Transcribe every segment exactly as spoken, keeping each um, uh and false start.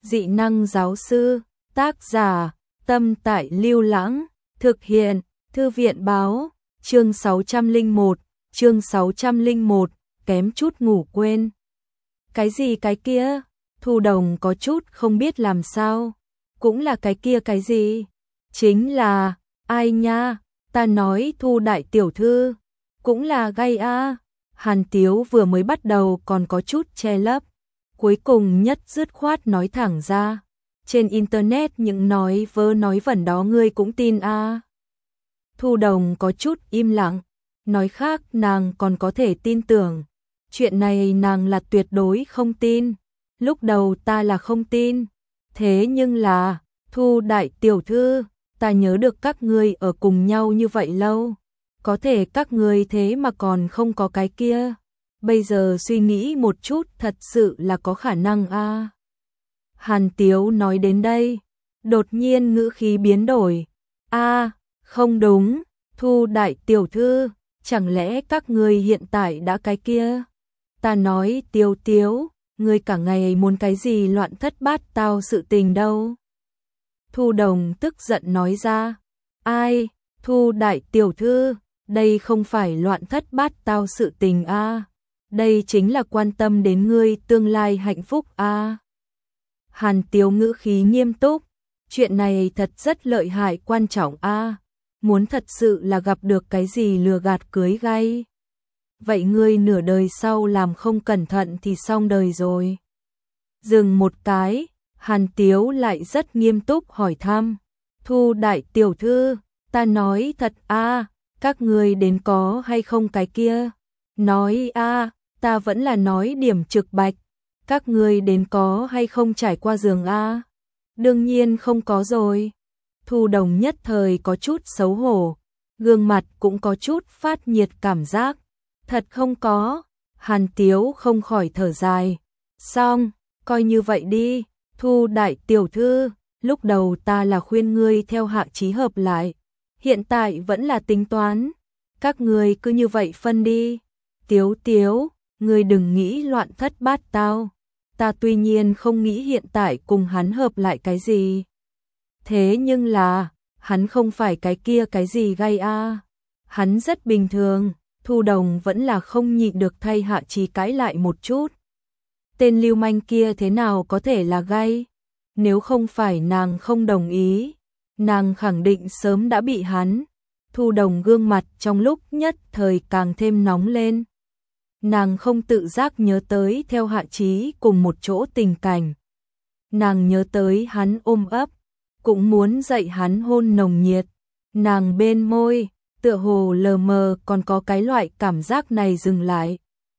Dị năng giáo sư, tác giả, Tâm Tại Lưu Lãng, thực hiện, Thư viện báo, chương sáu trăm lẻ một, chương sáu trăm lẻ một, kém chút ngủ quên. Cái gì cái kia? Thu Đồng có chút không biết làm sao. Cũng là cái kia cái gì? Chính là, ai nha, ta nói Thu đại tiểu thư, cũng là gay a. Hàn Tiếu vừa mới bắt đầu còn có chút che lấp, cuối cùng nhất dứt khoát nói thẳng ra. Trên internet những nói vớ nói vẩn đó ngươi cũng tin a? Thu Đồng có chút im lặng, nói khác nàng còn có thể tin tưởng. Chuyện này nàng là tuyệt đối không tin. Lúc đầu ta là không tin, thế nhưng là, Thu đại tiểu thư, ta nhớ được các ngươi ở cùng nhau như vậy lâu, có thể các ngươi thế mà còn không có cái kia. Bây giờ suy nghĩ một chút thật sự là có khả năng a. Hàn Tiếu nói đến đây, đột nhiên ngữ khí biến đổi. A, không đúng, Thu đại tiểu thư, chẳng lẽ các ngươi hiện tại đã cái kia? Ta nói Tiếu Tiếu, ngươi cả ngày muốn cái gì loạn thất bát tao sự tình đâu? Thu Đồng tức giận nói ra. Ai, Thu đại tiểu thư, đây không phải loạn thất bát tao sự tình a, đây chính là quan tâm đến ngươi tương lai hạnh phúc a. Hàn Tiếu ngữ khí nghiêm túc, chuyện này thật rất lợi hại quan trọng a, muốn thật sự là gặp được cái gì lừa gạt cưới gay. Vậy ngươi nửa đời sau làm không cẩn thận thì xong đời rồi. Dừng một cái, Hàn Tiếu lại rất nghiêm túc hỏi thăm. Thu đại tiểu thư, ta nói thật a, các ngươi đến có hay không cái kia? Nói a, ta vẫn là nói điểm trực bạch. Các ngươi đến có hay không trải qua giường a? Đương nhiên không có rồi. Thu Đồng nhất thời có chút xấu hổ, gương mặt cũng có chút phát nhiệt cảm giác. Thật không có. Hàn Tiếu không khỏi thở dài. Xong, coi như vậy đi, Thu đại tiểu thư, lúc đầu ta là khuyên ngươi theo Hạ Chí hợp lại, hiện tại vẫn là tính toán, các ngươi cứ như vậy phân đi. Tiếu Tiếu, ngươi đừng nghĩ loạn thất bát tao, ta tuy nhiên không nghĩ hiện tại cùng hắn hợp lại cái gì. Thế nhưng là, hắn không phải cái kia cái gì gay a, hắn rất bình thường. Thu Đồng vẫn là không nhịn được thay Hạ Chí cãi lại một chút. Tên lưu manh kia thế nào có thể là gay? Nếu không phải nàng không đồng ý, nàng khẳng định sớm đã bị hắn. Thu Đồng gương mặt trong lúc nhất thời càng thêm nóng lên. Nàng không tự giác nhớ tới theo Hạ Chí cùng một chỗ tình cảnh. Nàng nhớ tới hắn ôm ấp, cũng muốn dạy hắn hôn nồng nhiệt. Nàng bên môi, tựa hồ lờ mờ còn có cái loại cảm giác này dừng lại.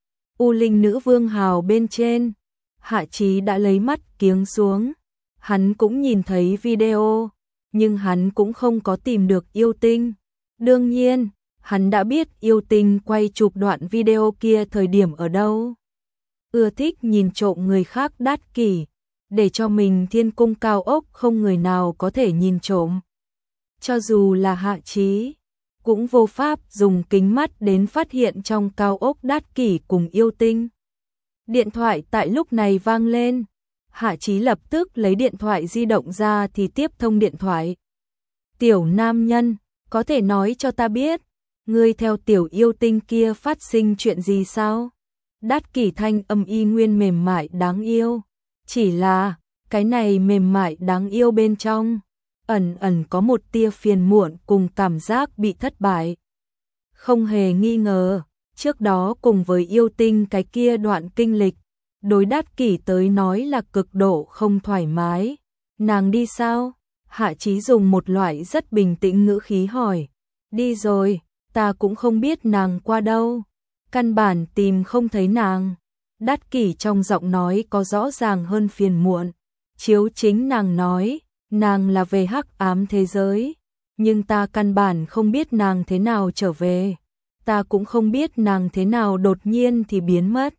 U Linh Nữ Vương hào bên trên, Hạ Chí đã lấy mắt kiếng xuống. Hắn cũng nhìn thấy video, nhưng hắn cũng không có tìm được Yêu Tinh. Đương nhiên, hắn đã biết Yêu Tinh quay chụp đoạn video kia thời điểm ở đâu. Ưa thích nhìn trộm người khác đát kỷ, để cho mình thiên cung cao ốc không người nào có thể nhìn trộm. Cho dù là Hạ Chí, cũng vô pháp dùng kính mắt đến phát hiện trong cao ốc đát kỷ cùng Yêu Tinh. Điện thoại tại lúc này vang lên, Hạ Chí lập tức lấy điện thoại di động ra thì tiếp thông điện thoại. Tiểu nam nhân, có thể nói cho ta biết, ngươi theo tiểu Yêu Tinh kia phát sinh chuyện gì sao? Đát kỷ thanh âm y nguyên mềm mại đáng yêu, chỉ là, cái này mềm mại đáng yêu bên trong ẩn ẩn có một tia phiền muộn cùng cảm giác bị thất bại. Không hề nghi ngờ, trước đó cùng với Yêu Tinh cái kia đoạn kinh lịch, đối đát kỷ tới nói là cực độ không thoải mái. Nàng đi sao? Hạ Chí dùng một loại rất bình tĩnh ngữ khí hỏi. Đi rồi, ta cũng không biết nàng qua đâu. Căn bản tìm không thấy nàng. Đát kỷ trong giọng nói có rõ ràng hơn phiền muộn. Chiếu chính nàng nói, nàng là về hắc ám thế giới, nhưng ta căn bản không biết nàng thế nào trở về, ta cũng không biết nàng thế nào đột nhiên thì biến mất.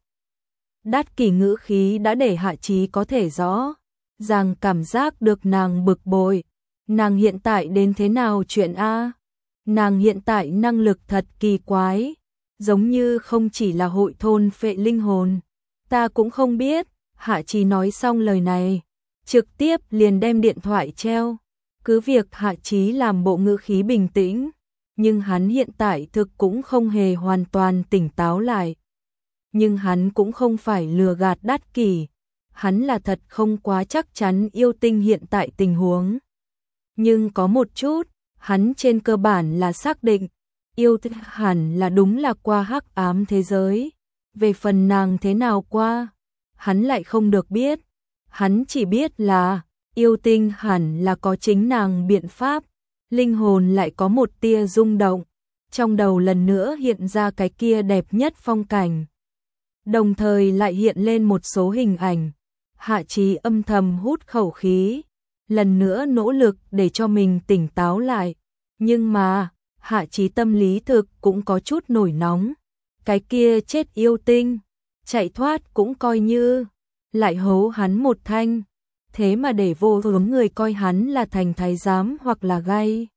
Đát kỷ ngữ khí đã để Hạ Chí có thể rõ ràng cảm giác được nàng bực bội. Nàng hiện tại đến thế nào chuyện a? Nàng hiện tại năng lực thật kỳ quái, giống như không chỉ là hội thôn phệ linh hồn. Ta cũng không biết. Hạ Chí nói xong lời này, trực tiếp liền đem điện thoại treo. Cứ việc Hạ Chí làm bộ ngữ khí bình tĩnh, nhưng hắn hiện tại thực cũng không hề hoàn toàn tỉnh táo lại. Nhưng hắn cũng không phải lừa gạt Đát Kỷ, hắn là thật không quá chắc chắn Yêu Tinh hiện tại tình huống. Nhưng có một chút, hắn trên cơ bản là xác định, Yêu Tinh hẳn là đúng là qua hắc ám thế giới. Về phần nàng thế nào qua, hắn lại không được biết. Hắn chỉ biết là, Yêu Tinh hẳn là có chính nàng biện pháp. Linh hồn lại có một tia rung động, trong đầu lần nữa hiện ra cái kia đẹp nhất phong cảnh. Đồng thời lại hiện lên một số hình ảnh. Hạ Chí âm thầm hút khẩu khí, lần nữa nỗ lực để cho mình tỉnh táo lại. Nhưng mà, Hạ Chí tâm lý thực cũng có chút nổi nóng. Cái kia chết yêu tinh, chạy thoát cũng coi như, lại hấu hắn một thanh. Thế mà để vô số người coi hắn là thành thái giám hoặc là gay.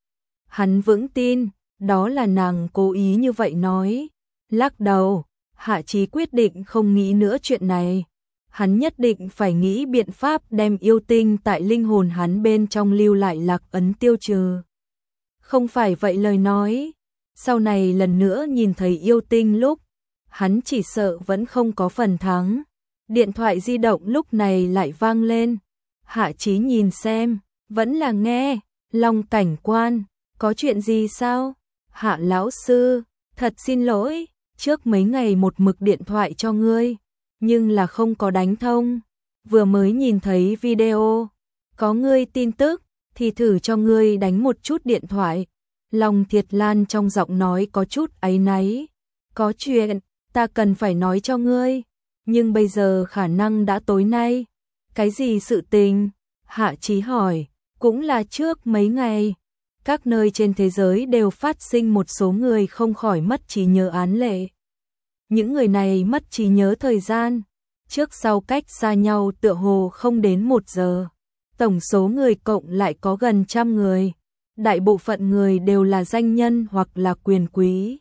Hắn vững tin, đó là nàng cố ý như vậy nói. Lắc đầu, Hạ Chí quyết định không nghĩ nữa chuyện này. Hắn nhất định phải nghĩ biện pháp đem yêu tinh tại linh hồn hắn bên trong lưu lại lạc ấn tiêu trừ. Không phải vậy lời nói, sau này lần nữa nhìn thấy yêu tinh lúc, hắn chỉ sợ vẫn không có phần thắng. Điện thoại di động lúc này lại vang lên. Hạ Chí nhìn xem, vẫn là nghe. Long cảnh quan, có chuyện gì sao? Hạ lão sư, thật xin lỗi, trước mấy ngày một mực điện thoại cho ngươi, nhưng là không có đánh thông. Vừa mới nhìn thấy video, có ngươi tin tức, thì thử cho ngươi đánh một chút điện thoại. Long Thiệt Lan trong giọng nói có chút áy náy. Có chuyện, ta cần phải nói cho ngươi, nhưng bây giờ khả năng đã tối nay. Cái gì sự tình? Hạ Chí hỏi. Cũng là trước mấy ngày, các nơi trên thế giới đều phát sinh một số người không khỏi mất trí nhớ án lệ. Những người này mất trí nhớ thời gian, trước sau cách xa nhau tựa hồ không đến một giờ. Tổng số người cộng lại có gần trăm người. Đại bộ phận người đều là danh nhân hoặc là quyền quý.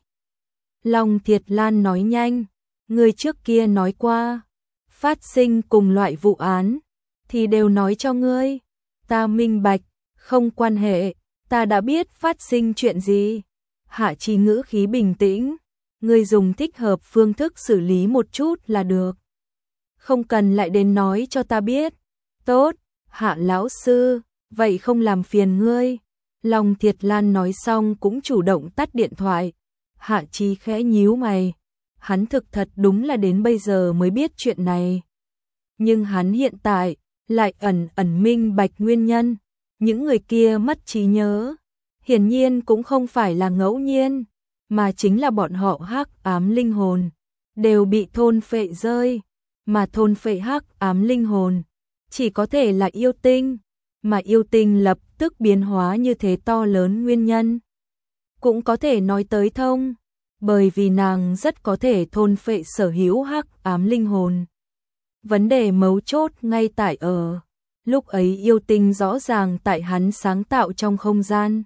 Long Thiệt Lan nói nhanh, người trước kia nói qua, phát sinh cùng loại vụ án, thì đều nói cho ngươi. Ta minh bạch, không quan hệ, ta đã biết phát sinh chuyện gì. Hạ Chí ngữ khí bình tĩnh, ngươi dùng thích hợp phương thức xử lý một chút là được. Không cần lại đến nói cho ta biết. Tốt, Hạ lão sư, vậy không làm phiền ngươi. Long Thiệt Lan nói xong cũng chủ động tắt điện thoại. Hạ Chí khẽ nhíu mày, hắn thực thật đúng là đến bây giờ mới biết chuyện này. Nhưng hắn hiện tại lại ẩn ẩn minh bạch nguyên nhân. Những người kia mất trí nhớ, hiển nhiên cũng không phải là ngẫu nhiên, mà chính là bọn họ hắc ám linh hồn đều bị thôn phệ rơi, mà thôn phệ hắc ám linh hồn chỉ có thể là yêu tinh, mà yêu tinh lập tức biến hóa như thế to lớn nguyên nhân cũng có thể nói tới thông, bởi vì nàng rất có thể thôn phệ sở hữu hắc ám linh hồn. Vấn đề mấu chốt ngay tại ở, lúc ấy yêu tinh rõ ràng tại hắn sáng tạo trong không gian.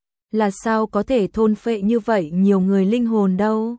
Là sao có thể thôn phệ như vậy nhiều người linh hồn đâu?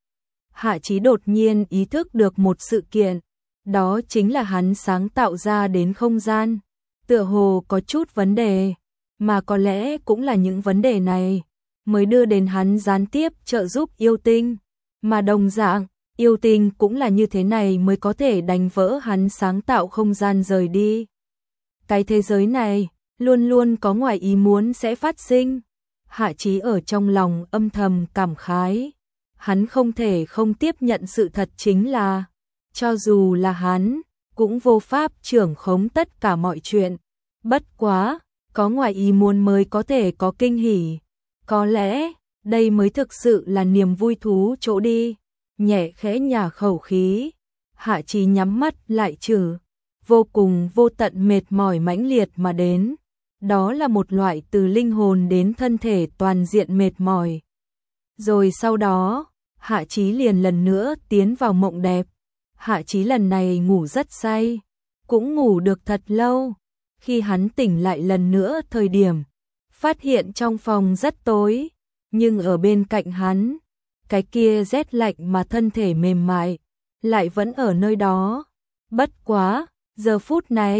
Hạ Chí đột nhiên ý thức được một sự kiện, đó chính là hắn sáng tạo ra đến không gian, tựa hồ có chút vấn đề, mà có lẽ cũng là những vấn đề này mới đưa đến hắn gián tiếp trợ giúp yêu tinh, mà đồng dạng, yêu tinh cũng là như thế này mới có thể đánh vỡ hắn sáng tạo không gian rời đi. Cái thế giới này, luôn luôn có ngoài ý muốn sẽ phát sinh. Hạ Chí ở trong lòng âm thầm cảm khái. Hắn không thể không tiếp nhận sự thật chính là, cho dù là hắn, cũng vô pháp trưởng khống tất cả mọi chuyện. Bất quá, có ngoài ý muốn mới có thể có kinh hỉ. Có lẽ, đây mới thực sự là niềm vui thú chỗ đi. Nhẹ khẽ nhả khẩu khí, Hạ Chí nhắm mắt lại trừ. Vô cùng vô tận mệt mỏi mãnh liệt mà đến. Đó là một loại từ linh hồn đến thân thể toàn diện mệt mỏi. Rồi sau đó, Hạ Chí liền lần nữa tiến vào mộng đẹp. Hạ Chí lần này ngủ rất say, cũng ngủ được thật lâu. Khi hắn tỉnh lại lần nữa thời điểm, phát hiện trong phòng rất tối, nhưng ở bên cạnh hắn, cái kia rét lạnh mà thân thể mềm mại, lại vẫn ở nơi đó. Bất quá, giờ phút này,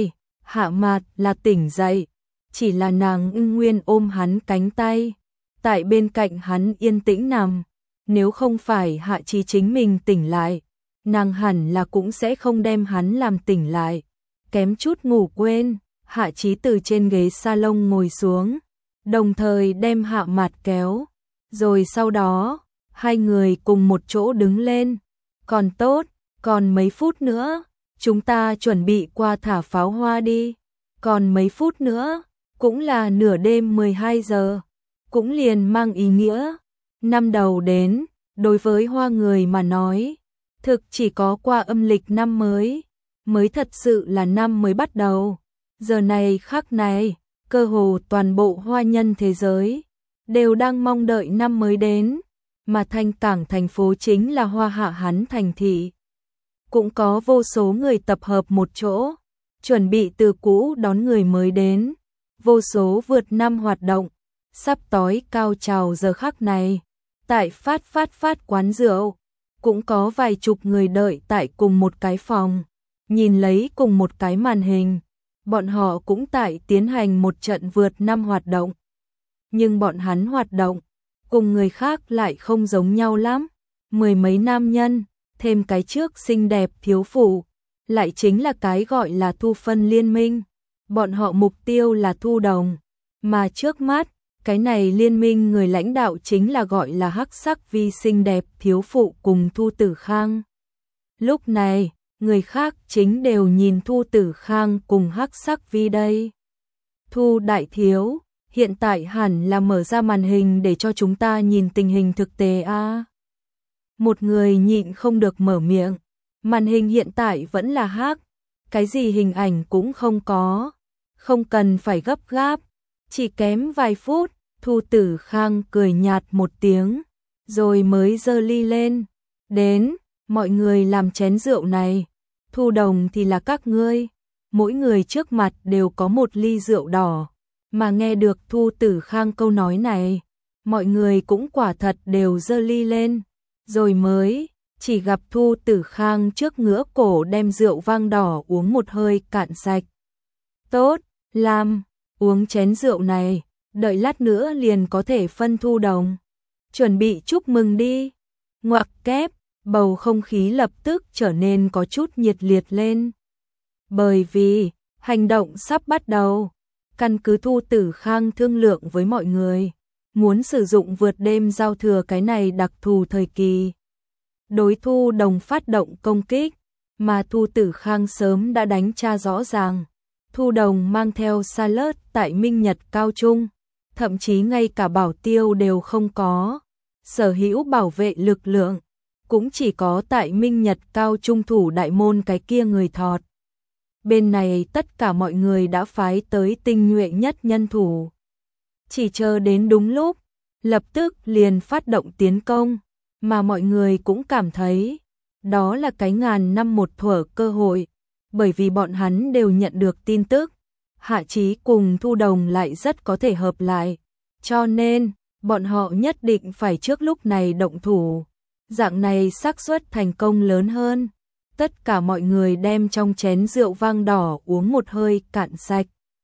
Hạ Mạt là tỉnh dậy, chỉ là nàng Ưng Nguyên ôm hắn cánh tay, tại bên cạnh hắn yên tĩnh nằm. Nếu không phải Hạ Chí chính mình tỉnh lại, nàng hẳn là cũng sẽ không đem hắn làm tỉnh lại. Kém chút ngủ quên, Hạ Chí từ trên ghế salon ngồi xuống, đồng thời đem Hạ Mạt kéo, rồi sau đó, hai người cùng một chỗ đứng lên. Còn tốt, còn mấy phút nữa, chúng ta chuẩn bị qua thả pháo hoa đi. Còn mấy phút nữa, cũng là nửa đêm mười hai giờ, cũng liền mang ý nghĩa. Năm đầu đến, đối với Hoa người mà nói, thực chỉ có qua âm lịch năm mới, mới thật sự là năm mới bắt đầu. Giờ này khắc này, cơ hồ toàn bộ Hoa nhân thế giới đều đang mong đợi năm mới đến, mà Thanh Cảng thành phố chính là Hoa Hạ Hán thành thị. Cũng có vô số người tập hợp một chỗ, chuẩn bị từ cũ đón người mới đến, vô số vượt năm hoạt động, sắp tối cao trào giờ khắc này. Tại phát phát phát quán rượu, cũng có vài chục người đợi tại cùng một cái phòng, nhìn lấy cùng một cái màn hình. Bọn họ cũng tại tiến hành một trận vượt năm hoạt động. Nhưng bọn hắn hoạt động, cùng người khác lại không giống nhau lắm. Mười mấy nam nhân, thêm cái trước xinh đẹp thiếu phụ, lại chính là cái gọi là thu phân liên minh. Bọn họ mục tiêu là thu đồng, mà trước mắt, cái này liên minh người lãnh đạo chính là gọi là Hắc Sắc Vi xinh đẹp thiếu phụ cùng Thu Tử Khang. Lúc này, người khác chính đều nhìn Thu Tử Khang cùng Hắc Sắc Vi đây. Thu đại thiếu, hiện tại hẳn là mở ra màn hình để cho chúng ta nhìn tình hình thực tế a. À? Một người nhịn không được mở miệng, màn hình hiện tại vẫn là hắc, cái gì hình ảnh cũng không có, không cần phải gấp gáp, chỉ kém vài phút. Thu Tử Khang cười nhạt một tiếng, rồi mới giơ ly lên. Đến, mọi người làm chén rượu này, thu đồng thì là các ngươi. Mỗi người trước mặt đều có một ly rượu đỏ. Mà nghe được Thu Tử Khang câu nói này, mọi người cũng quả thật đều giơ ly lên. Rồi mới, chỉ gặp Thu Tử Khang trước ngửa cổ đem rượu vang đỏ uống một hơi cạn sạch. Tốt, làm, uống chén rượu này. Đợi lát nữa liền có thể phân thu đồng. Chuẩn bị chúc mừng đi. Ngoặc kép, bầu không khí lập tức trở nên có chút nhiệt liệt lên. Bởi vì, hành động sắp bắt đầu. Căn cứ Thu Tử Khang thương lượng với mọi người, muốn sử dụng vượt đêm giao thừa cái này đặc thù thời kỳ. Đối thu đồng phát động công kích, mà Thu Tử Khang sớm đã đánh tra rõ ràng. Thu đồng mang theo salad tại Minh Nhật Cao Trung. Thậm chí ngay cả bảo tiêu đều không có, sở hữu bảo vệ lực lượng, cũng chỉ có tại Minh Nhật Cao Trung thủ đại môn cái kia người thọt. Bên này tất cả mọi người đã phái tới tinh nhuệ nhất nhân thủ. Chỉ chờ đến đúng lúc, lập tức liền phát động tiến công, mà mọi người cũng cảm thấy, đó là cái ngàn năm một thuở cơ hội, bởi vì bọn hắn đều nhận được tin tức. Hạ Chí cùng Thu Đồng lại rất có thể hợp lại, cho nên bọn họ nhất định phải trước lúc này động thủ, dạng này xác suất thành công lớn hơn. Tất cả mọi người đem trong chén rượu vang đỏ uống một hơi cạn sạch.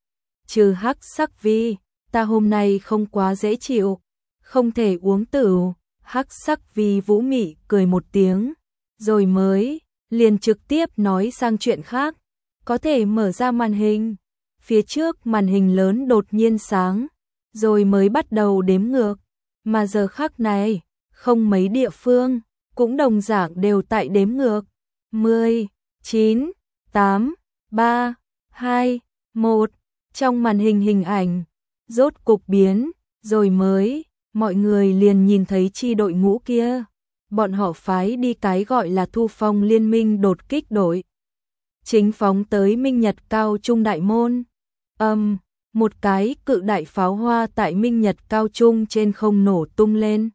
Trừ Hắc Sắc Vi, ta hôm nay không quá dễ chịu, không thể uống tửu. Hắc Sắc Vi vũ mị cười một tiếng, rồi mới liền trực tiếp nói sang chuyện khác. Có thể mở ra màn hình. Phía trước màn hình lớn đột nhiên sáng, rồi mới bắt đầu đếm ngược. Mà giờ khắc này, không mấy địa phương, cũng đồng dạng đều tại đếm ngược. mười, chín, tám, ba, hai, một. Trong màn hình hình ảnh, rốt cục biến, rồi mới, mọi người liền nhìn thấy chi đội ngũ kia. Bọn họ phái đi cái gọi là Thu Phong Liên minh đột kích đội. Chính phóng tới Minh Nhật Cao Trung đại môn. Âm, um, một cái cự đại pháo hoa tại Minh Nhật Cao Trung trên không nổ tung lên.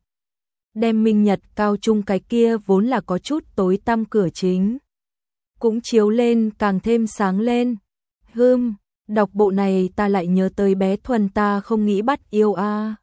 Đem Minh Nhật Cao Trung cái kia vốn là có chút tối tăm cửa chính, cũng chiếu lên càng thêm sáng lên. Hừm, đọc bộ này ta lại nhớ tới bé Thuần ta không nghĩ bắt yêu a. À.